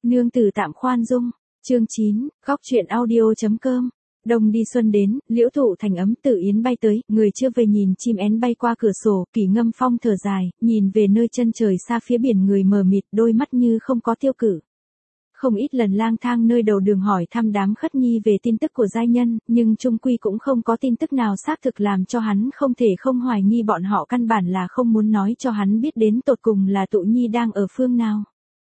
Nương tử tạm khoan dung. Chương 9, góc truyện audio.com. Đông đi xuân đến, liễu thụ thành ấm tự yến bay tới, người chưa về nhìn chim én bay qua cửa sổ, Kỷ Ngâm Phong thở dài, nhìn về nơi chân trời xa phía biển người mờ mịt, đôi mắt như không có tiêu cự. Không ít lần lang thang nơi đầu đường hỏi thăm đám khất nhi về tin tức của giai nhân, nhưng chung quy cũng không có tin tức nào xác thực làm cho hắn không thể không hoài nghi bọn họ căn bản là không muốn nói cho hắn biết đến tột cùng là tụ nhi đang ở phương nào.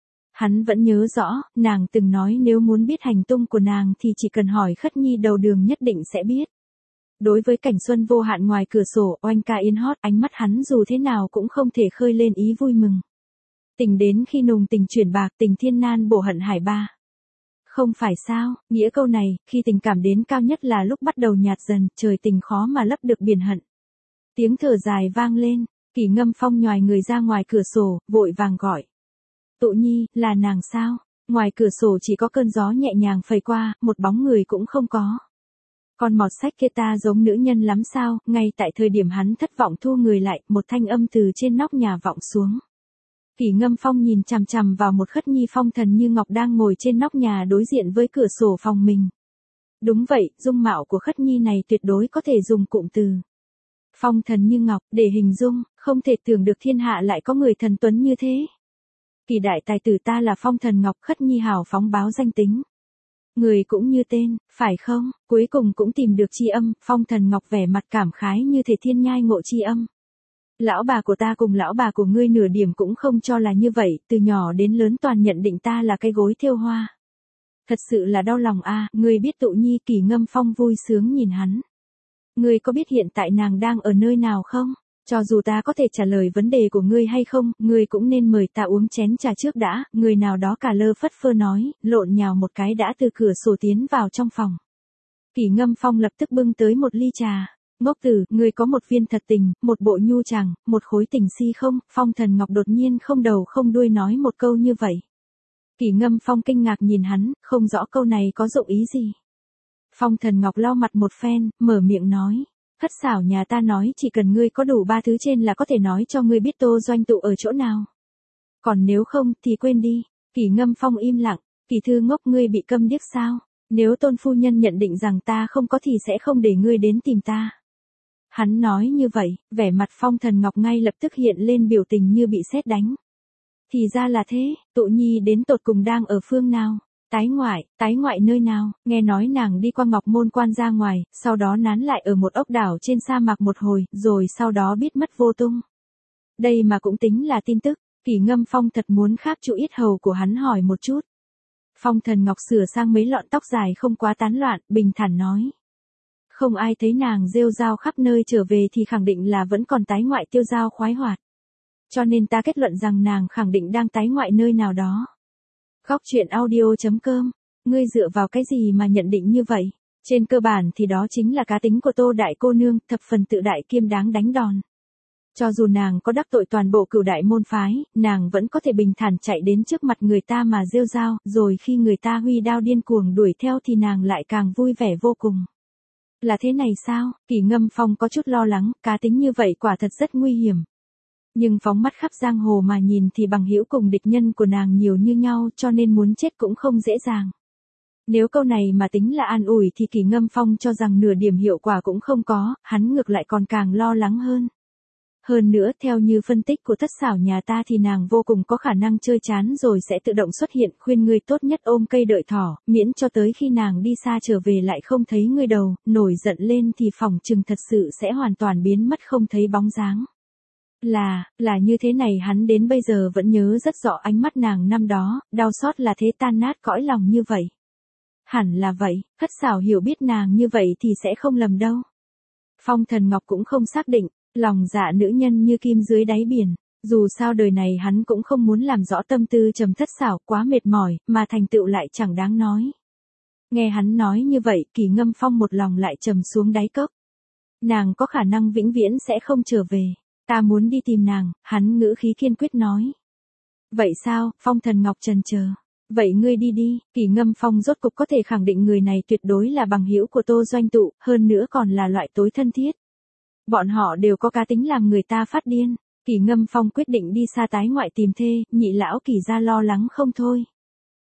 Hắn vẫn nhớ rõ, nàng từng nói nếu muốn biết hành tung của nàng thì chỉ cần hỏi khất nhi đầu đường nhất định sẽ biết. Đối với cảnh xuân vô hạn ngoài cửa sổ, oanh ca yên hót, ánh mắt hắn dù thế nào cũng không thể khơi lên ý vui mừng. Tình đến khi nùng tình chuyển bạc, tình thiên nan bổ hận hải ba. Không phải sao, nghĩa câu này, khi tình cảm đến cao nhất là lúc bắt đầu nhạt dần, trời tình khó mà lấp được biển hận. Tiếng thở dài vang lên, Kỷ Ngâm Phong nhoài người ra ngoài cửa sổ, vội vàng gọi. Tụ nhi, là nàng sao? Ngoài cửa sổ chỉ có cơn gió nhẹ nhàng phẩy qua, một bóng người cũng không có. Con mọt sách kia ta giống nữ nhân lắm sao? Ngay tại thời điểm hắn thất vọng thu người lại, một thanh âm từ trên nóc nhà vọng xuống. Kỷ Ngâm Phong nhìn chằm chằm vào một khất nhi phong thần như ngọc đang ngồi trên nóc nhà đối diện với cửa sổ phòng mình. Đúng vậy, dung mạo của khất nhi này tuyệt đối có thể dùng cụm từ phong thần như ngọc để hình dung, không thể tưởng được thiên hạ lại có người thần tuấn như thế. Kỳ đại tài tử ta là phong thần ngọc, khất nhi hào phóng báo danh tính. Người cũng như tên, phải không? Cuối cùng cũng tìm được tri âm, phong thần ngọc vẻ mặt cảm khái như thể thiên nhai ngộ tri âm. Lão bà của ta cùng lão bà của ngươi nửa điểm cũng không cho là như vậy, từ nhỏ đến lớn toàn nhận định ta là cái gối thêu hoa. Thật sự là đau lòng a, ngươi biết tụ nhi? Kỷ Ngâm Phong vui sướng nhìn hắn. Ngươi có biết hiện tại nàng đang ở nơi nào không? Cho dù ta có thể trả lời vấn đề của ngươi hay không, ngươi cũng nên mời ta uống chén trà trước đã, người nào đó cả lơ phất phơ nói, lộn nhào một cái đã từ cửa sổ tiến vào trong phòng. Kỷ Ngâm Phong lập tức bưng tới một ly trà. Ngốc tử, ngươi có một viên thật tình, một bộ nhu chàng, một khối tình si không? Phong thần ngọc đột nhiên không đầu không đuôi nói một câu như vậy. Kỷ Ngâm Phong kinh ngạc nhìn hắn, không rõ câu này có dụng ý gì. Phong thần ngọc lau mặt một phen, mở miệng nói. Thất xảo nhà ta nói chỉ cần ngươi có đủ ba thứ trên là có thể nói cho ngươi biết Tô Doanh tụ ở chỗ nào. Còn nếu không thì quên đi. Kỷ Ngâm Phong im lặng. Kỷ thư ngốc, ngươi bị câm điếc sao? Nếu tôn phu nhân nhận định rằng ta không có thì sẽ không để ngươi đến tìm ta. Hắn nói như vậy, vẻ mặt phong thần ngọc ngay lập tức hiện lên biểu tình như bị sét đánh. Thì ra là thế, tụ nhi đến tột cùng đang ở phương nào? Tái ngoại nơi nào? Nghe nói nàng đi qua Ngọc Môn Quan ra ngoài, sau đó nán lại ở một ốc đảo trên sa mạc một hồi, rồi sau đó biết mất vô tung. Đây mà cũng tính là tin tức. Kỷ Ngâm Phong thật muốn khác chỗ yết hầu của hắn hỏi một chút. Phong thần ngọc sửa sang mấy lọn tóc dài không quá tán loạn, bình thản nói. Không ai thấy nàng rêu rao khắp nơi trở về thì khẳng định là vẫn còn tái ngoại tiêu dao khoái hoạt. Cho nên ta kết luận rằng nàng khẳng định đang tái ngoại nơi nào đó. Góc truyện audio.com. Ngươi dựa vào cái gì mà nhận định như vậy? Trên cơ bản thì đó chính là cá tính của Tô đại cô nương, thập phần tự đại kiêm đáng đánh đòn. Cho dù nàng có đắc tội toàn bộ cửu đại môn phái, nàng vẫn có thể bình thản chạy đến trước mặt người ta mà rêu rao, rồi khi người ta huy đao điên cuồng đuổi theo thì nàng lại càng vui vẻ vô cùng. Là thế này sao? Kỷ Ngâm Phong có chút lo lắng, cá tính như vậy quả thật rất nguy hiểm. Nhưng phóng mắt khắp giang hồ mà nhìn thì bằng hữu cùng địch nhân của nàng nhiều như nhau, cho nên muốn chết cũng không dễ dàng. Nếu câu này mà tính là an ủi thì Kỷ Ngâm Phong cho rằng nửa điểm hiệu quả cũng không có, hắn ngược lại còn càng lo lắng hơn. Hơn nữa, theo như phân tích của thất xảo nhà ta thì nàng vô cùng có khả năng chơi chán rồi sẽ tự động xuất hiện, khuyên ngươi tốt nhất ôm cây đợi thỏ, miễn cho tới khi nàng đi xa trở về lại không thấy ngươi đầu, nổi giận lên thì phỏng chừng thật sự sẽ hoàn toàn biến mất không thấy bóng dáng. Là như thế này, hắn đến bây giờ vẫn nhớ rất rõ ánh mắt nàng năm đó, đau xót là thế, tan nát cõi lòng như vậy. Hẳn là vậy, thất xảo hiểu biết nàng như vậy thì sẽ không lầm đâu. Phong thần ngọc cũng không xác định. Lòng dạ nữ nhân như kim dưới đáy biển, dù sao đời này hắn cũng không muốn làm rõ tâm tư trầm thất xảo, quá mệt mỏi, mà thành tựu lại chẳng đáng nói. Nghe hắn nói như vậy, Kỷ Ngâm Phong một lòng lại trầm xuống đáy cốc. Nàng có khả năng vĩnh viễn sẽ không trở về. Ta muốn đi tìm nàng, hắn ngữ khí kiên quyết nói. Vậy sao? Phong thần ngọc chần chờ. Vậy ngươi đi đi. Kỷ Ngâm Phong rốt cục có thể khẳng định người này tuyệt đối là bằng hữu của Tô Doanh tụ, hơn nữa còn là loại tối thân thiết. Bọn họ đều có cá tính làm người ta phát điên. Kỷ Ngâm Phong quyết định đi xa tái ngoại tìm thê, nhị lão Kỷ gia lo lắng không thôi.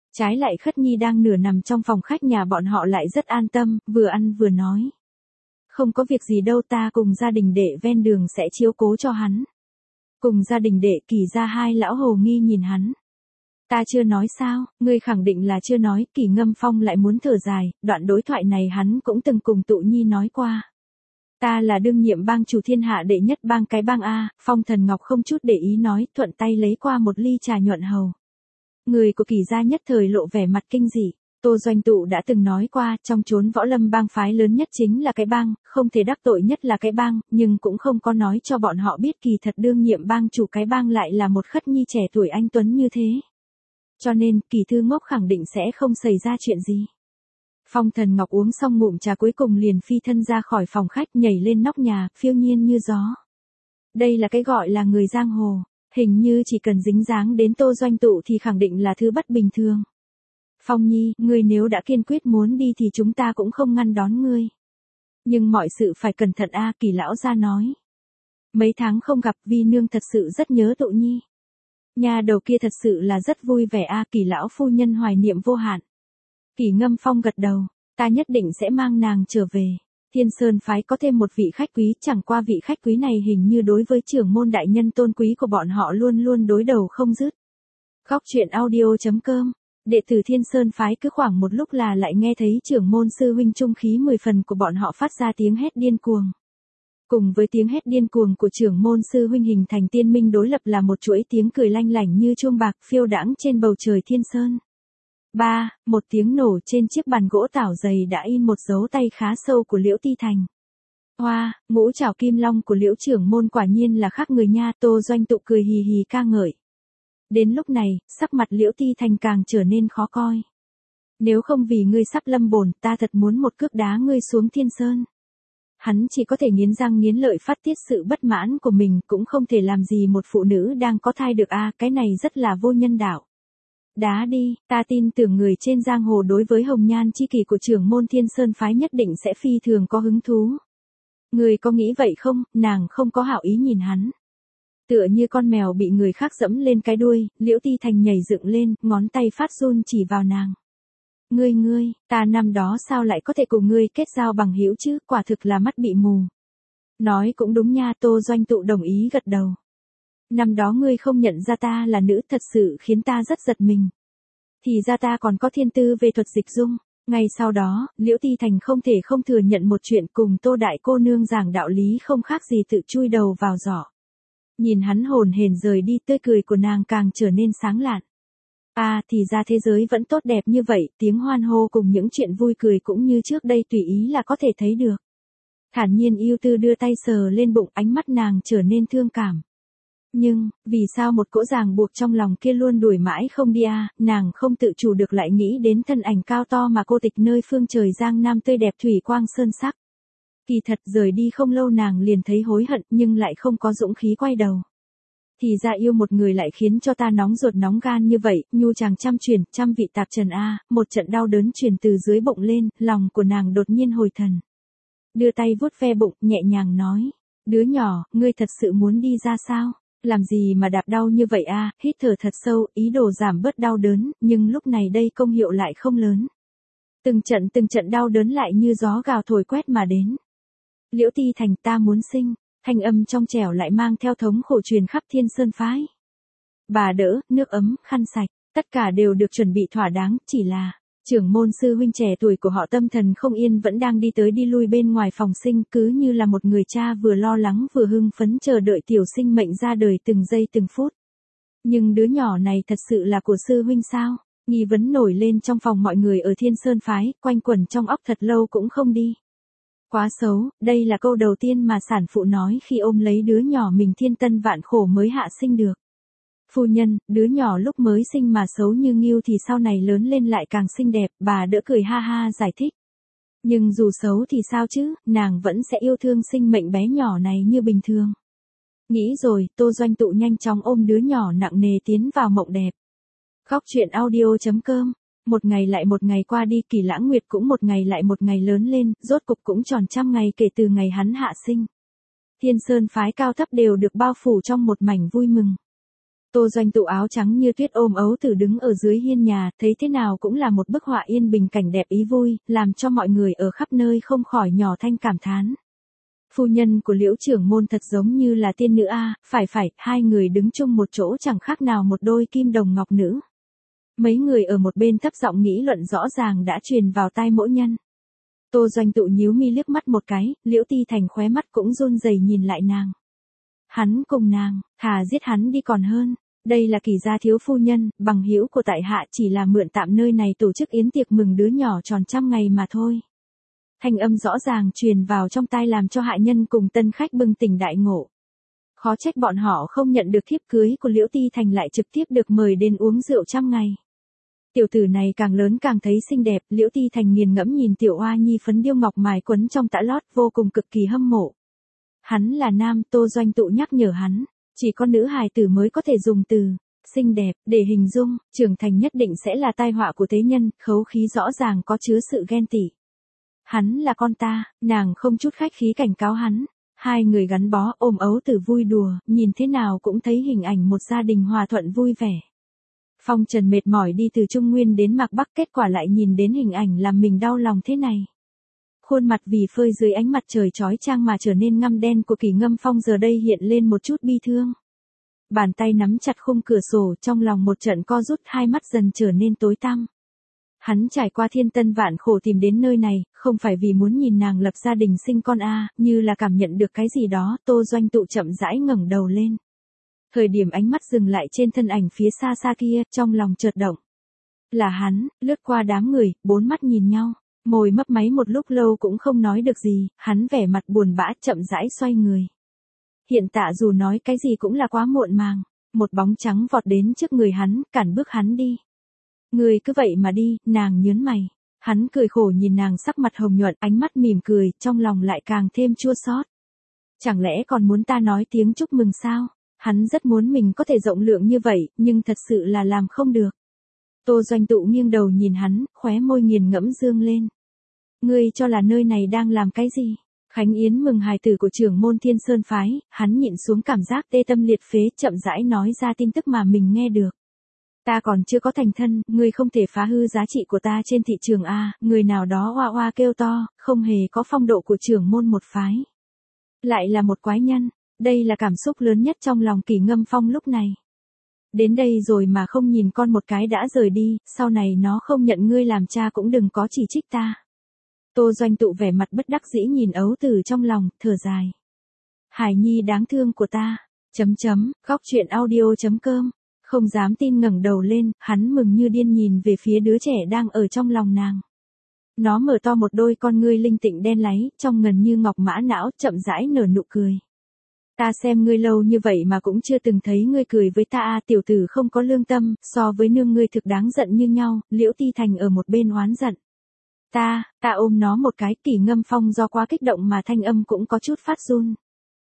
Trái lại Khất Nhi đang nửa nằm trong phòng khách nhà bọn họ lại rất an tâm, vừa ăn vừa nói. Không có việc gì đâu, ta cùng gia đình đệ ven đường sẽ chiếu cố cho hắn. Cùng gia đình đệ? Kỳ gia hai lão hồ nghi nhìn hắn. Ta chưa nói sao, ngươi khẳng định là chưa nói. Kỳ Ngâm Phong lại muốn thở dài, đoạn đối thoại này hắn cũng từng cùng Tụ Nhi nói qua. Ta là đương nhiệm bang chủ thiên hạ đệ nhất bang cái bang A. Phong Thần Ngọc không chút để ý nói, thuận tay lấy qua một ly trà nhuận hầu. Người của Kỳ gia nhất thời lộ vẻ mặt kinh dị. Tô Doanh Tụ đã từng nói qua, trong chốn võ lâm bang phái lớn nhất chính là cái bang, không thể đắc tội nhất là cái bang, nhưng cũng không có nói cho bọn họ biết kỳ thật đương nhiệm bang chủ cái bang lại là một Khất Nhi trẻ tuổi anh tuấn như thế. Cho nên, Kỳ Thư Ngốc khẳng định sẽ không xảy ra chuyện gì. Phong Thần Ngọc uống xong ngụm trà cuối cùng liền phi thân ra khỏi phòng khách, nhảy lên nóc nhà, phiêu nhiên như gió. Đây là cái gọi là người giang hồ, hình như chỉ cần dính dáng đến Tô Doanh Tụ thì khẳng định là thứ bất bình thường. Phong Nhi, ngươi nếu đã kiên quyết muốn đi thì chúng ta cũng không ngăn đón ngươi. Nhưng mọi sự phải cẩn thận a. Kỳ lão gia nói. Mấy tháng không gặp, Vi nương thật sự rất nhớ Tụ Nhi. Nhà đầu kia thật sự là rất vui vẻ a. Kỳ lão phu nhân hoài niệm vô hạn. Kỳ Ngâm Phong gật đầu, ta nhất định sẽ mang nàng trở về. Thiên Sơn phái có thêm một vị khách quý, chẳng qua vị khách quý này hình như đối với trưởng môn đại nhân tôn quý của bọn họ luôn luôn đối đầu không dứt. Góc truyện audio.com. Đệ tử Thiên Sơn phái cứ khoảng một lúc là lại nghe thấy trưởng môn sư huynh trung khí 10 phần của bọn họ phát ra tiếng hét điên cuồng. Cùng với tiếng hét điên cuồng của trưởng môn sư huynh hình thành tiên minh đối lập là một chuỗi tiếng cười lanh lảnh như chuông bạc phiêu đãng trên bầu trời Thiên Sơn. Một tiếng nổ trên chiếc bàn gỗ tảo dày đã in một dấu tay khá sâu của Liễu Ti Thành. Ngũ trảo kim long của Liễu trưởng môn quả nhiên là khác người nha. Tô Doanh Tụ cười hì hì ca ngợi. Đến lúc này, sắc mặt Liễu Ti Thành càng trở nên khó coi. Nếu không vì ngươi sắp lâm bồn, ta thật muốn một cước đá ngươi xuống Thiên Sơn. Hắn chỉ có thể nghiến răng nghiến lợi phát tiết sự bất mãn của mình, cũng không thể làm gì một phụ nữ đang có thai được a. Cái này rất là vô nhân đạo. Đá đi, ta tin tưởng người trên giang hồ đối với hồng nhan chi kỷ của trưởng môn Thiên Sơn phái nhất định sẽ phi thường có hứng thú. Người có nghĩ vậy không? Nàng không có hảo ý nhìn hắn. Tựa như con mèo bị người khác dẫm lên cái đuôi, Liễu Ti Thành nhảy dựng lên, ngón tay phát run chỉ vào nàng. Ngươi, ta năm đó sao lại có thể cùng ngươi kết giao bằng hữu chứ, quả thực là mắt bị mù. Nói cũng đúng nha. Tô Doanh Tụ đồng ý gật đầu. Năm đó ngươi không nhận ra ta là nữ thật sự khiến ta rất giật mình. Thì ra ta còn có thiên tư về thuật dịch dung. Ngay sau đó, Liễu Ti Thành không thể không thừa nhận một chuyện, cùng Tô đại cô nương giảng đạo lý không khác gì tự chui đầu vào giỏ. Nhìn hắn hồn hển rời đi, tươi cười của nàng càng trở nên sáng lạn. Thì ra thế giới vẫn tốt đẹp như vậy, tiếng hoan hô cùng những chuyện vui cười cũng như trước đây tùy ý là có thể thấy được. Thản nhiên yêu tư đưa tay sờ lên bụng, ánh mắt nàng trở nên thương cảm. Nhưng, vì sao một cỗ ràng buộc trong lòng kia luôn đuổi mãi không đi nàng không tự chủ được lại nghĩ đến thân ảnh cao to mà cô tịch nơi phương trời giang nam tươi đẹp thủy quang sơn sắc. Kỳ thật rời đi không lâu nàng liền thấy hối hận nhưng lại không có dũng khí quay đầu. Thì ra yêu một người lại khiến cho ta nóng ruột nóng gan như vậy, nhu chàng trăm truyền, trăm vị tạp trần một trận đau đớn truyền từ dưới bụng lên, lòng của nàng đột nhiên hồi thần. Đưa tay vuốt ve bụng, nhẹ nhàng nói, đứa nhỏ, ngươi thật sự muốn đi ra sao? Làm gì mà đạp đau như vậy hít thở thật sâu, ý đồ giảm bớt đau đớn, nhưng lúc này đây công hiệu lại không lớn. Từng trận đau đớn lại như gió gào thổi quét mà đến. Liễu Ti Thành, ta muốn sinh. Thanh âm trong trẻo lại mang theo thống khổ truyền khắp Thiên Sơn phái. Bà đỡ, nước ấm, khăn sạch, tất cả đều được chuẩn bị thỏa đáng, chỉ là trưởng môn sư huynh trẻ tuổi của họ tâm thần không yên vẫn đang đi tới đi lui bên ngoài phòng sinh, cứ như là một người cha vừa lo lắng vừa hưng phấn chờ đợi tiểu sinh mệnh ra đời từng giây từng phút. Nhưng đứa nhỏ này thật sự là của sư huynh sao? Nghi vấn nổi lên trong phòng mọi người ở Thiên Sơn phái, quanh quẩn trong óc thật lâu cũng không đi. Quá xấu, đây là câu đầu tiên mà sản phụ nói khi ôm lấy đứa nhỏ mình thiên tân vạn khổ mới hạ sinh được. Phu nhân, đứa nhỏ lúc mới sinh mà xấu như nghêu thì sau này lớn lên lại càng xinh đẹp, bà đỡ cười ha ha giải thích. Nhưng dù xấu thì sao chứ, nàng vẫn sẽ yêu thương sinh mệnh bé nhỏ này như bình thường. Nghĩ rồi, Tô Doanh Tụ nhanh chóng ôm đứa nhỏ nặng nề tiến vào mộng đẹp. Góc truyện audio.com. Một ngày lại một ngày qua đi, Kỳ Lãng Nguyệt cũng một ngày lại một ngày lớn lên, rốt cục cũng tròn 100 ngày kể từ ngày hắn hạ sinh. Thiên Sơn phái cao thấp đều được bao phủ trong một mảnh vui mừng. Tô Doanh Tụ áo trắng như tuyết ôm ấu tử đứng ở dưới hiên nhà, thấy thế nào cũng là một bức họa yên bình cảnh đẹp ý vui, làm cho mọi người ở khắp nơi không khỏi nhỏ thanh cảm thán. Phu nhân của Liễu trưởng môn thật giống như là tiên nữ a, phải, hai người đứng chung một chỗ chẳng khác nào một đôi kim đồng ngọc nữ. Mấy người ở một bên thấp giọng nghĩ luận rõ ràng đã truyền vào tai mỗi nhân. Tô Doanh Tụ nhíu mi liếc mắt một cái, Liễu Ti Thành khóe mắt cũng run rẩy nhìn lại nàng. Hắn cùng nàng, thà giết hắn đi còn hơn. Đây là Kỳ gia thiếu phu nhân, bằng hữu của tại hạ chỉ là mượn tạm nơi này tổ chức yến tiệc mừng đứa nhỏ tròn 100 ngày mà thôi. Thanh âm rõ ràng truyền vào trong tai làm cho hạ nhân cùng tân khách bừng tỉnh đại ngộ. Khó trách bọn họ không nhận được thiếp cưới của Liễu Ti Thành lại trực tiếp được mời đến uống rượu 100 ngày. Tiểu tử này càng lớn càng thấy xinh đẹp, Liễu Ti Thành nghiền ngẫm nhìn tiểu oa nhi phấn điêu ngọc mài quấn trong tã lót vô cùng cực kỳ hâm mộ. Hắn là nam, Tô Doanh Tụ nhắc nhở hắn, chỉ có nữ hài tử mới có thể dùng từ xinh đẹp để hình dung, trưởng thành nhất định sẽ là tai họa của thế nhân, khấu khí rõ ràng có chứa sự ghen tị. Hắn là con ta, nàng không chút khách khí cảnh cáo hắn. Hai người gắn bó ôm ấu tử vui đùa, nhìn thế nào cũng thấy hình ảnh một gia đình hòa thuận vui vẻ. Phong Trần mệt mỏi đi từ Trung Nguyên đến Mạc Bắc, kết quả lại nhìn đến hình ảnh làm mình đau lòng thế này. Khuôn mặt vì phơi dưới ánh mặt trời chói chang mà trở nên ngăm đen của Kỳ Ngâm Phong giờ đây hiện lên một chút bi thương. Bàn tay nắm chặt khung cửa sổ, trong lòng một trận co rút, hai mắt dần trở nên tối tăm. Hắn trải qua thiên tân vạn khổ tìm đến nơi này, không phải vì muốn nhìn nàng lập gia đình sinh con như là cảm nhận được cái gì đó, Tô Doanh Tụ chậm rãi ngẩng đầu lên. Thời điểm ánh mắt dừng lại trên thân ảnh phía xa xa kia, trong lòng chợt động. Là hắn, lướt qua đám người, bốn mắt nhìn nhau, môi mấp máy một lúc lâu cũng không nói được gì, hắn vẻ mặt buồn bã chậm rãi xoay người. Hiện tại dù nói cái gì cũng là quá muộn màng, một bóng trắng vọt đến trước người hắn, cản bước hắn đi. Người cứ vậy mà đi, nàng nhớn mày. Hắn cười khổ nhìn nàng sắc mặt hồng nhuận, ánh mắt mỉm cười, trong lòng lại càng thêm chua xót. Chẳng lẽ còn muốn ta nói tiếng chúc mừng sao? Hắn rất muốn mình có thể rộng lượng như vậy, nhưng thật sự là làm không được. Tô Doanh Tụ nghiêng đầu nhìn hắn, khóe môi nghiền ngẫm dương lên. Ngươi cho là nơi này đang làm cái gì? Khánh Yến mừng hài tử của trưởng môn Thiên Sơn Phái, hắn nhịn xuống cảm giác tê tâm liệt phế, chậm rãi nói ra tin tức mà mình nghe được. Ta còn chưa có thành thân, ngươi không thể phá hư giá trị của ta trên thị trường người nào đó oa oa kêu to, không hề có phong độ của trưởng môn một phái. Lại là một quái nhân, đây là cảm xúc lớn nhất trong lòng Kỳ Ngâm Phong lúc này. Đến đây rồi mà không nhìn con một cái đã rời đi, sau này nó không nhận ngươi làm cha cũng đừng có chỉ trích ta. Tô Doanh Tụ vẻ mặt bất đắc dĩ nhìn ấu tử trong lòng, thở dài. Hải nhi đáng thương của ta, Góc truyện audio.com. Không dám tin ngẩng đầu lên, hắn mừng như điên nhìn về phía đứa trẻ đang ở trong lòng nàng. Nó mở to một đôi con ngươi linh tịnh đen láy, trong ngần như ngọc mã não, chậm rãi nở nụ cười. Ta xem ngươi lâu như vậy mà cũng chưa từng thấy ngươi cười với ta tiểu tử không có lương tâm, so với nương ngươi thực đáng giận như nhau, Liễu Ti Thành ở một bên oán giận. Ta ôm nó một cái, Kỳ Ngâm Phong do quá kích động mà thanh âm cũng có chút phát run.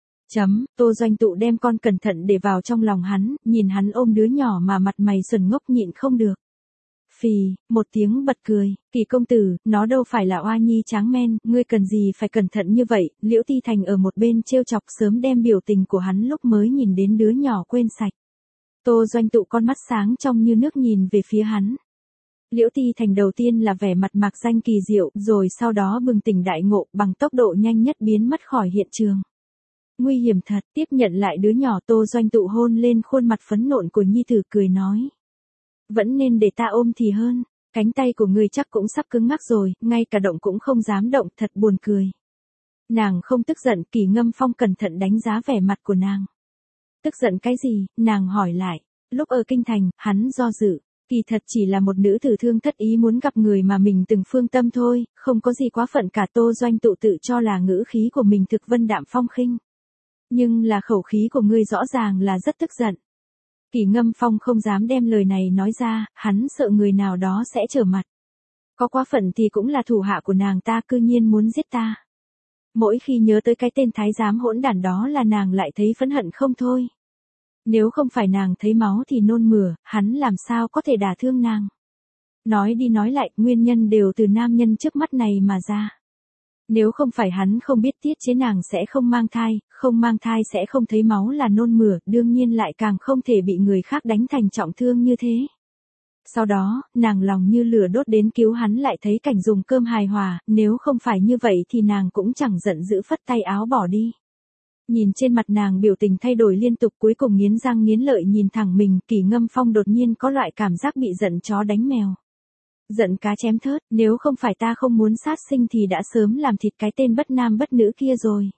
Tô Doanh Tụ đem con cẩn thận để vào trong lòng hắn, nhìn hắn ôm đứa nhỏ mà mặt mày xuẩn ngốc nhịn không được. Phì, một tiếng bật cười, Kỳ công tử, nó đâu phải là oa nhi tráng men, ngươi cần gì phải cẩn thận như vậy, Liễu Ti Thành ở một bên trêu chọc sớm đem biểu tình của hắn lúc mới nhìn đến đứa nhỏ quên sạch. Tô Doanh Tụ con mắt sáng trong như nước nhìn về phía hắn. Liễu Ti Thành đầu tiên là vẻ mặt mạc danh kỳ diệu, rồi sau đó bừng tỉnh đại ngộ, bằng tốc độ nhanh nhất biến mất khỏi hiện trường. Nguy hiểm thật, tiếp nhận lại đứa nhỏ, Tô Doanh Tụ hôn lên khuôn mặt phấn nộn của nhi tử cười nói. Vẫn nên để ta ôm thì hơn, cánh tay của ngươi chắc cũng sắp cứng ngắc rồi, ngay cả động cũng không dám động, thật buồn cười. Nàng không tức giận, Kỳ Ngâm Phong cẩn thận đánh giá vẻ mặt của nàng. Tức giận cái gì, nàng hỏi lại, lúc ở kinh thành, hắn do dự, kỳ thật chỉ là một nữ tử thương thất ý muốn gặp người mà mình từng phương tâm thôi, không có gì quá phận cả. Tô Doanh Tụ tự cho là ngữ khí của mình thực vân đạm phong khinh. Nhưng là khẩu khí của ngươi rõ ràng là rất tức giận. Kỳ Ngâm Phong không dám đem lời này nói ra, hắn sợ người nào đó sẽ trở mặt. Có quá phận thì cũng là thủ hạ của nàng ta, cư nhiên muốn giết ta. Mỗi khi nhớ tới cái tên thái giám hỗn đản đó là nàng lại thấy phẫn hận không thôi. Nếu không phải nàng thấy máu thì nôn mửa, hắn làm sao có thể đả thương nàng. Nói đi nói lại, nguyên nhân đều từ nam nhân trước mắt này mà ra. Nếu không phải hắn không biết tiết chế nàng sẽ không mang thai sẽ không thấy máu là nôn mửa, đương nhiên lại càng không thể bị người khác đánh thành trọng thương như thế. Sau đó, nàng lòng như lửa đốt đến cứu hắn lại thấy cảnh dùng cơm hài hòa, nếu không phải như vậy thì nàng cũng chẳng giận dữ phất tay áo bỏ đi. Nhìn trên mặt nàng biểu tình thay đổi liên tục cuối cùng nghiến răng nghiến lợi nhìn thẳng mình, Kỷ Ngâm Phong đột nhiên có loại cảm giác bị giận chó đánh mèo. Giận cá chém thớt, nếu không phải ta không muốn sát sinh thì đã sớm làm thịt cái tên bất nam bất nữ kia rồi.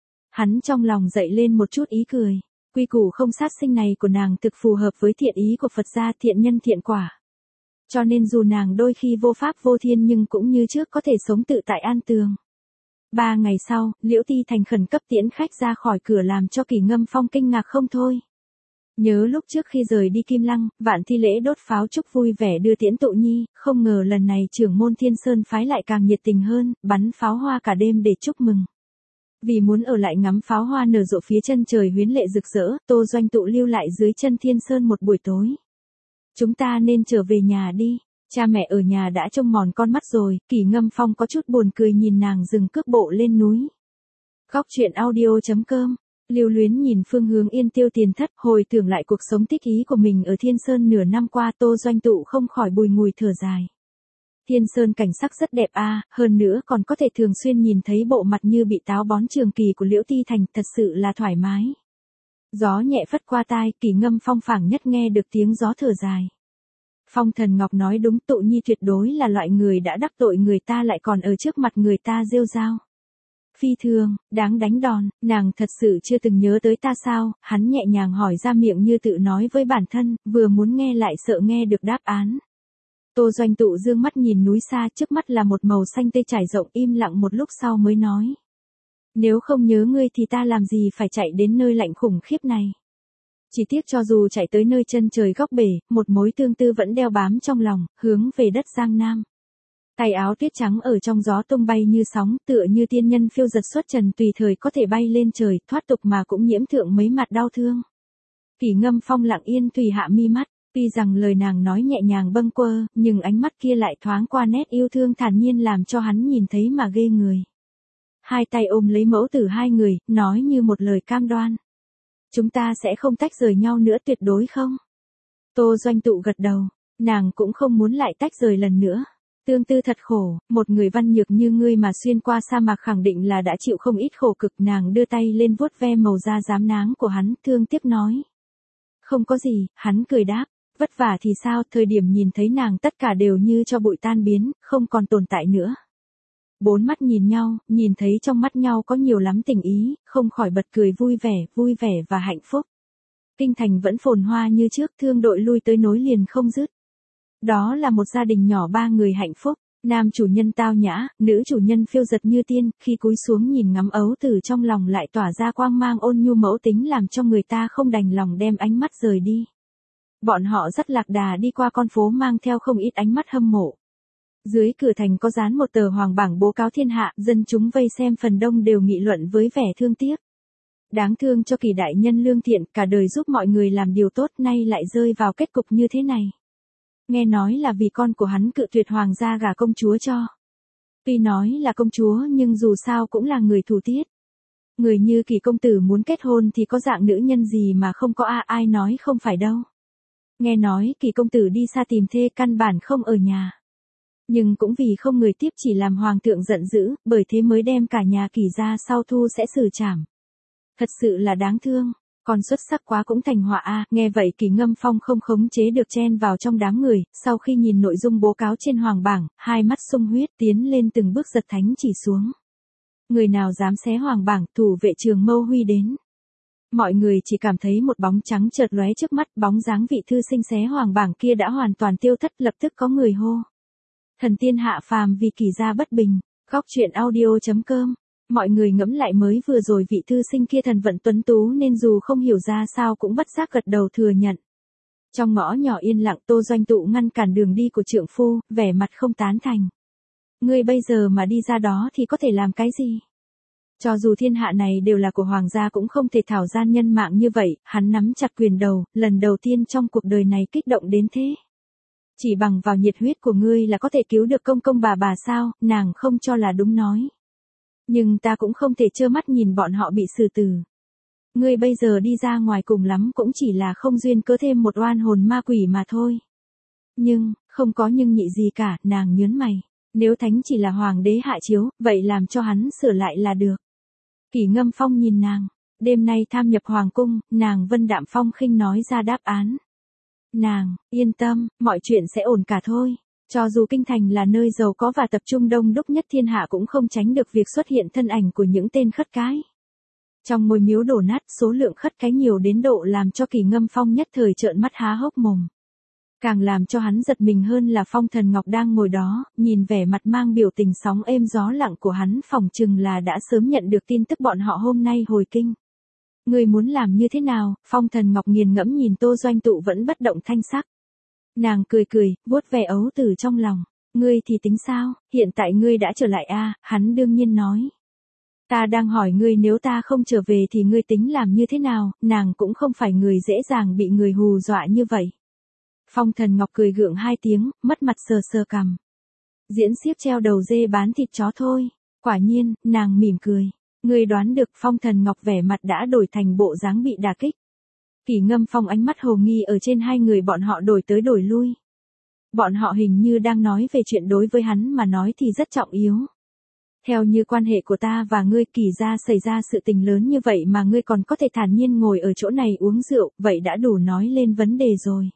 Hắn trong lòng dậy lên một chút ý cười. Quy củ không sát sinh này của nàng thực phù hợp với thiện ý của Phật gia, thiện nhân thiện quả. Cho nên dù nàng đôi khi vô pháp vô thiên nhưng cũng như trước có thể sống tự tại an tường. 3 ngày sau, Liễu Ti Thành khẩn cấp tiễn khách ra khỏi cửa làm cho Kỷ Ngâm Phong kinh ngạc không thôi. Nhớ lúc trước khi rời đi Kim Lăng, Vạn Thi lễ đốt pháo chúc vui vẻ đưa tiễn Tụ Nhi, không ngờ lần này trưởng môn Thiên Sơn phái lại càng nhiệt tình hơn, bắn pháo hoa cả đêm để chúc mừng. Vì muốn ở lại ngắm pháo hoa nở rộ phía chân trời huyến lệ rực rỡ, Tô Doanh Tụ lưu lại dưới chân Thiên Sơn một buổi tối. Chúng ta nên trở về nhà đi, cha mẹ ở nhà đã trông mòn con mắt rồi, Kỷ Ngâm Phong có chút buồn cười nhìn nàng dừng cước bộ lên núi. Góc truyện audio.com, lưu luyến nhìn phương hướng Yên Tiêu Tiền Thất, hồi tưởng lại cuộc sống thích ý của mình ở Thiên Sơn nửa năm qua, Tô Doanh Tụ không khỏi bùi ngùi thở dài. Thiên Sơn cảnh sắc rất đẹp hơn nữa còn có thể thường xuyên nhìn thấy bộ mặt như bị táo bón trường kỳ của Liễu Ti Thành, thật sự là thoải mái. Gió nhẹ phất qua tai, Kỷ Ngâm Phong phảng nhất nghe được tiếng gió thở dài. Phong Thần Ngọc nói đúng, Tụ Nhi tuyệt đối là loại người đã đắc tội người ta lại còn ở trước mặt người ta rêu rao. Phi thường, đáng đánh đòn, nàng thật sự chưa từng nhớ tới ta sao, hắn nhẹ nhàng hỏi ra miệng như tự nói với bản thân, vừa muốn nghe lại sợ nghe được đáp án. Tô Doanh Tụ dương mắt nhìn núi xa, trước mắt là một màu xanh tươi trải rộng, im lặng một lúc sau mới nói. Nếu không nhớ ngươi thì ta làm gì phải chạy đến nơi lạnh khủng khiếp này. Chỉ tiếc cho dù chạy tới nơi chân trời góc bể, một mối tương tư vẫn đeo bám trong lòng, hướng về đất Giang Nam. Tay áo tuyết trắng ở trong gió tung bay như sóng, tựa như tiên nhân phiêu giật xuất trần tùy thời có thể bay lên trời, thoát tục mà cũng nhiễm thượng mấy mặt đau thương. Kỷ Ngâm Phong lặng yên tùy hạ mi mắt, tuy rằng lời nàng nói nhẹ nhàng bâng quơ, nhưng ánh mắt kia lại thoáng qua nét yêu thương thản nhiên làm cho hắn nhìn thấy mà ghê người. Hai tay ôm lấy mẫu tử hai người, nói như một lời cam đoan. Chúng ta sẽ không tách rời nhau nữa, tuyệt đối không? Tô Doanh Tụ gật đầu, nàng cũng không muốn lại tách rời lần nữa. Tương tư thật khổ, một người văn nhược như ngươi mà xuyên qua sa mạc khẳng định là đã chịu không ít khổ cực. Nàng đưa tay lên vuốt ve màu da rám náng của hắn, thương tiếc nói. Không có gì, hắn cười đáp, vất vả thì sao, thời điểm nhìn thấy nàng tất cả đều như cho bụi tan biến, không còn tồn tại nữa. Bốn mắt nhìn nhau, nhìn thấy trong mắt nhau có nhiều lắm tình ý, không khỏi bật cười vui vẻ và hạnh phúc. Kinh thành vẫn phồn hoa như trước, thương đội lui tới nối liền không dứt. Đó là một gia đình nhỏ 3 người hạnh phúc, nam chủ nhân tao nhã, nữ chủ nhân phiêu giật như tiên, khi cúi xuống nhìn ngắm ấu tử trong lòng lại tỏa ra quang mang ôn nhu mẫu tính làm cho người ta không đành lòng đem ánh mắt rời đi. Bọn họ rất lạc đà đi qua con phố mang theo không ít ánh mắt hâm mộ. Dưới cửa thành có dán một tờ hoàng bảng bố cáo thiên hạ, dân chúng vây xem phần đông đều nghị luận với vẻ thương tiếc. Đáng thương cho Kỷ đại nhân lương thiện, cả đời giúp mọi người làm điều tốt, nay lại rơi vào kết cục như thế này. Nghe nói là vì con của hắn cự tuyệt hoàng gia gả công chúa cho. Tuy nói là công chúa nhưng dù sao cũng là người thủ tiết. Người như Kỷ công tử muốn kết hôn thì có dạng nữ nhân gì mà không có ai nói không phải đâu. Nghe nói Kỷ công tử đi xa tìm thê căn bản không ở nhà. Nhưng cũng vì không người tiếp chỉ làm hoàng thượng giận dữ, bởi thế mới đem cả nhà Kỷ ra sau thu sẽ xử trảm. Thật sự là đáng thương, còn xuất sắc quá cũng thành họa nghe vậy Kỷ Ngâm Phong không khống chế được chen vào trong đám người, sau khi nhìn nội dung bố cáo trên hoàng bảng, hai mắt sung huyết tiến lên từng bước giật thánh chỉ xuống. Người nào dám xé hoàng bảng, thủ vệ Trường Mâu Huy đến. Mọi người chỉ cảm thấy một bóng trắng chợt lóe trước mắt, bóng dáng vị thư sinh xé hoàng bảng kia đã hoàn toàn tiêu thất, lập tức có người hô. Thần tiên hạ phàm vì Kỷ gia bất bình, góc truyện audio.com. Mọi người ngẫm lại mới vừa rồi vị thư sinh kia thần vận tuấn tú nên dù không hiểu ra sao cũng bất giác gật đầu thừa nhận. Trong ngõ nhỏ yên lặng Tô Doanh Tụ ngăn cản đường đi của trượng phu, vẻ mặt không tán thành. Ngươi bây giờ mà đi ra đó thì có thể làm cái gì? Cho dù thiên hạ này đều là của hoàng gia cũng không thể thảo gian nhân mạng như vậy, hắn nắm chặt quyền đầu, lần đầu tiên trong cuộc đời này kích động đến thế. Chỉ bằng vào nhiệt huyết của ngươi là có thể cứu được công công bà sao, nàng không cho là đúng nói. Nhưng ta cũng không thể trơ mắt nhìn bọn họ bị xử tử. Ngươi bây giờ đi ra ngoài cùng lắm cũng chỉ là không duyên cớ thêm một oan hồn ma quỷ mà thôi. Nhưng, không có nhưng nhị gì cả, nàng nhớn mày. Nếu thánh chỉ là hoàng đế hạ chiếu, vậy làm cho hắn sửa lại là được. Kỷ Ngâm Phong nhìn nàng. Đêm nay tham nhập hoàng cung, nàng vân đạm phong khinh nói ra đáp án. Nàng, yên tâm, mọi chuyện sẽ ổn cả thôi. Cho dù kinh thành là nơi giàu có và tập trung đông đúc nhất thiên hạ cũng không tránh được việc xuất hiện thân ảnh của những tên khất cái. Trong ngôi miếu đổ nát, số lượng khất cái nhiều đến độ làm cho Kỷ Ngâm Phong nhất thời trợn mắt há hốc mồm. Càng làm cho hắn giật mình hơn là Phong Thần Ngọc đang ngồi đó, nhìn vẻ mặt mang biểu tình sóng êm gió lặng của hắn, phỏng chừng là đã sớm nhận được tin tức bọn họ hôm nay hồi kinh. Ngươi muốn làm như thế nào? Phong Thần Ngọc nghiền ngẫm nhìn Tô Doanh Tụ vẫn bất động thanh sắc. Nàng cười cười, vuốt ve ấu tử trong lòng. Ngươi thì tính sao, hiện tại ngươi đã trở lại à? Hắn đương nhiên nói. Ta đang hỏi ngươi nếu ta không trở về thì ngươi tính làm như thế nào, nàng cũng không phải người dễ dàng bị người hù dọa như vậy. Phong Thần Ngọc cười gượng hai tiếng, mất mặt sờ sờ cằm. Diễn xiếc treo đầu dê bán thịt chó thôi. Quả nhiên, nàng mỉm cười. Ngươi đoán được. Phong Thần Ngọc vẻ mặt đã đổi thành bộ dáng bị đả kích. Kỷ Ngâm Phong ánh mắt hồ nghi ở trên hai người bọn họ đổi tới đổi lui. Bọn họ hình như đang nói về chuyện đối với hắn mà nói thì rất trọng yếu. Theo như quan hệ của ta và ngươi, Kỷ gia xảy ra sự tình lớn như vậy mà ngươi còn có thể thản nhiên ngồi ở chỗ này uống rượu, vậy đã đủ nói lên vấn đề rồi.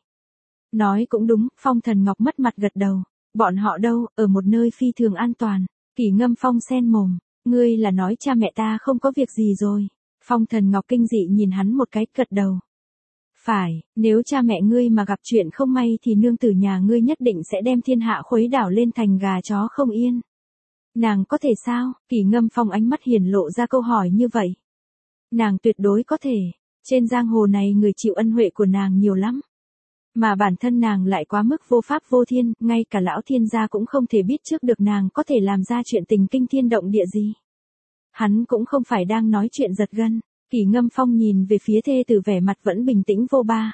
Nói cũng đúng, Phong Thần Ngọc mất mặt gật đầu. Bọn họ đâu, ở một nơi phi thường an toàn. Kỷ Ngâm Phong sen mồm. Ngươi là nói cha mẹ ta không có việc gì rồi. Phong Thần Ngọc kinh dị nhìn hắn một cái, gật đầu. Phải, nếu cha mẹ ngươi mà gặp chuyện không may thì nương tử nhà ngươi nhất định sẽ đem thiên hạ khuấy đảo lên thành gà chó không yên. Nàng có thể sao? Kỷ Ngâm Phong ánh mắt hiển lộ ra câu hỏi như vậy. Nàng tuyệt đối có thể. Trên giang hồ này người chịu ân huệ của nàng nhiều lắm. Mà bản thân nàng lại quá mức vô pháp vô thiên, ngay cả lão thiên gia cũng không thể biết trước được nàng có thể làm ra chuyện tình kinh thiên động địa gì. Hắn cũng không phải đang nói chuyện giật gân. Kỷ Ngâm Phong nhìn về phía thê tử vẻ mặt vẫn bình tĩnh vô ba.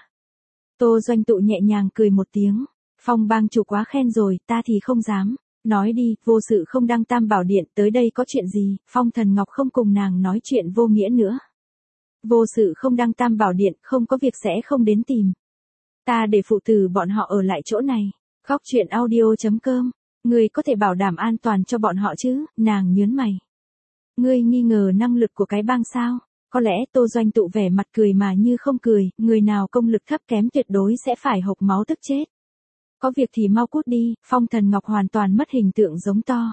Tô Doanh Tụ nhẹ nhàng cười một tiếng. Phong bang chủ quá khen rồi, ta thì không dám. Nói đi, vô sự không đăng Tam Bảo Điện, tới đây có chuyện gì? Phong Thần Ngọc không cùng nàng nói chuyện vô nghĩa nữa. Vô sự không đăng Tam Bảo Điện, không có việc sẽ không đến tìm. Ta để phụ tử bọn họ ở lại chỗ này. Góc truyện audio.com. Ngươi có thể bảo đảm an toàn cho bọn họ chứ? Nàng nhớn mày. Ngươi nghi ngờ năng lực của cái bang sao? Có lẽ Tô Doanh Tụ vẻ mặt cười mà như không cười, người nào công lực thấp kém tuyệt đối sẽ phải hộc máu tức chết. Có việc thì mau cút đi. Phong Thần Ngọc hoàn toàn mất hình tượng giống to.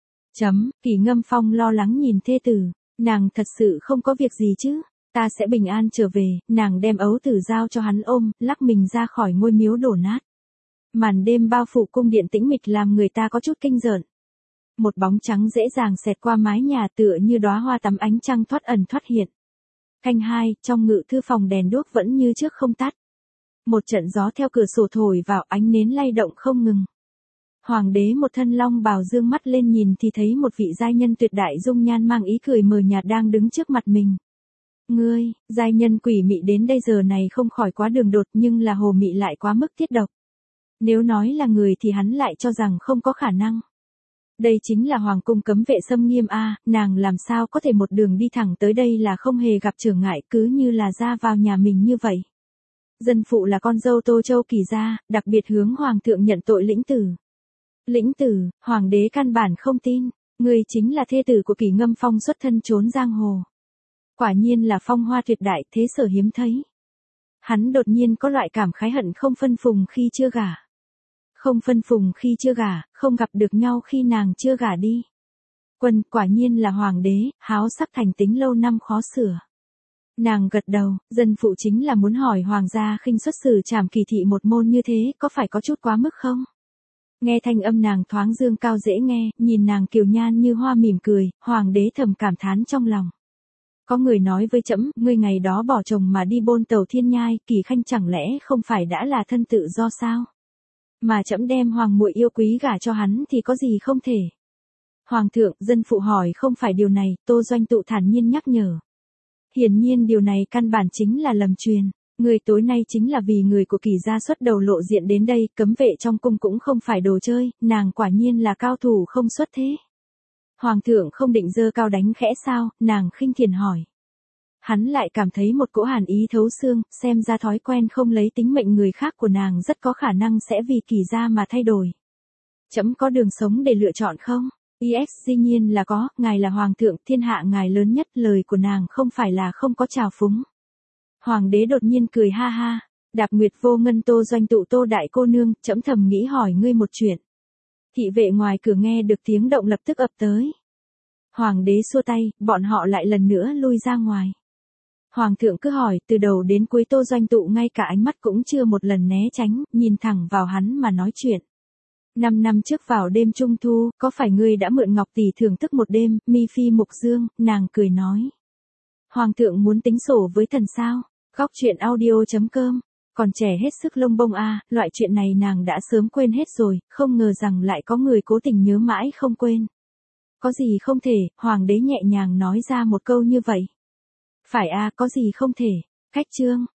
Kỷ Ngâm Phong lo lắng nhìn thê tử. Nàng thật sự không có việc gì chứ? Ta sẽ bình an trở về. Nàng đem ấu tử giao cho hắn ôm, lắc mình ra khỏi ngôi miếu đổ nát. Màn đêm bao phủ cung điện tĩnh mịch làm người ta có chút kinh rợn. Một bóng trắng dễ dàng xẹt qua mái nhà tựa như đóa hoa tắm ánh trăng thoát ẩn thoát hiện. Canh 2, trong ngự thư phòng đèn đuốc vẫn như trước không tắt. Một trận gió theo cửa sổ thổi vào, ánh nến lay động không ngừng. Hoàng đế một thân long bào dương mắt lên nhìn thì thấy một vị giai nhân tuyệt đại dung nhan mang ý cười mờ nhạt đang đứng trước mặt mình. Ngươi, giai nhân quỷ mị đến đây giờ này không khỏi quá đường đột nhưng là hồ mị lại quá mức tiết độc. Nếu nói là người thì hắn lại cho rằng không có khả năng. Đây chính là hoàng cung cấm vệ xâm nghiêm a, nàng làm sao có thể một đường đi thẳng tới đây là không hề gặp trở ngại, cứ như là ra vào nhà mình như vậy. Dân phụ là con dâu Tô Châu Kỳ gia, đặc biệt hướng hoàng thượng nhận tội lĩnh tử. Lĩnh tử? Hoàng đế căn bản không tin. Người chính là thê tử của Kỷ Ngâm Phong xuất thân trốn giang hồ. Quả nhiên là phong hoa tuyệt đại, thế sở hiếm thấy. Hắn đột nhiên có loại cảm khái hận không phân phùng khi chưa gả. Không phân phùng khi chưa gả, không gặp được nhau khi nàng chưa gả đi. Quân, quả nhiên là hoàng đế, háo sắc thành tính lâu năm khó sửa. Nàng gật đầu, dân phụ chính là muốn hỏi hoàng gia khinh xuất xử trảm kỳ thị một môn như thế, có phải có chút quá mức không? Nghe thanh âm nàng thoáng dương cao dễ nghe, nhìn nàng kiều nhan như hoa mỉm cười, hoàng đế thầm cảm thán trong lòng. Có người nói với trẫm, ngươi ngày đó bỏ chồng mà đi bôn tàu thiên nhai, Kỳ Khanh chẳng lẽ không phải đã là thân tự do sao? Mà trẫm đem hoàng muội yêu quý gả cho hắn thì có gì không thể. Hoàng thượng, dân phụ hỏi không phải điều này, Tô Doanh Tụ thản nhiên nhắc nhở. Hiển nhiên điều này căn bản chính là lầm truyền. Người tối nay chính là vì người của Kỳ gia xuất đầu lộ diện đến đây, cấm vệ trong cung cũng không phải đồ chơi, nàng quả nhiên là cao thủ không xuất thế. Hoàng thượng không định giơ cao đánh khẽ sao, nàng khinh thiền hỏi. Hắn lại cảm thấy một cỗ hàn ý thấu xương, xem ra thói quen không lấy tính mệnh người khác của nàng rất có khả năng sẽ vì Kỳ gia mà thay đổi. Trẫm có đường sống để lựa chọn không? Dĩ nhiên là có, ngài là hoàng thượng, thiên hạ ngài lớn nhất, lời của nàng không phải là không có trào phúng. Hoàng đế đột nhiên cười ha ha, Đạp Nguyệt vô ngân Tô Doanh tụ Tô đại cô nương, trẫm thầm nghĩ hỏi ngươi một chuyện. Thị vệ ngoài cửa nghe được tiếng động lập tức ập tới. Hoàng đế xua tay, bọn họ lại lần nữa lui ra ngoài. Hoàng thượng cứ hỏi, từ đầu đến cuối Tô Doanh tụ ngay cả ánh mắt cũng chưa một lần né tránh, nhìn thẳng vào hắn mà nói chuyện. 5 năm trước vào đêm trung thu, có phải ngươi đã mượn Ngọc tỷ thưởng thức một đêm, mi phi mục dương, nàng cười nói. Hoàng thượng muốn tính sổ với thần sao? Góc truyện audio.com. Còn trẻ hết sức lông bông a, loại chuyện này nàng đã sớm quên hết rồi, không ngờ rằng lại có người cố tình nhớ mãi không quên. Có gì không thể, hoàng đế nhẹ nhàng nói ra một câu như vậy. Phải a, có gì không thể. Cách chương.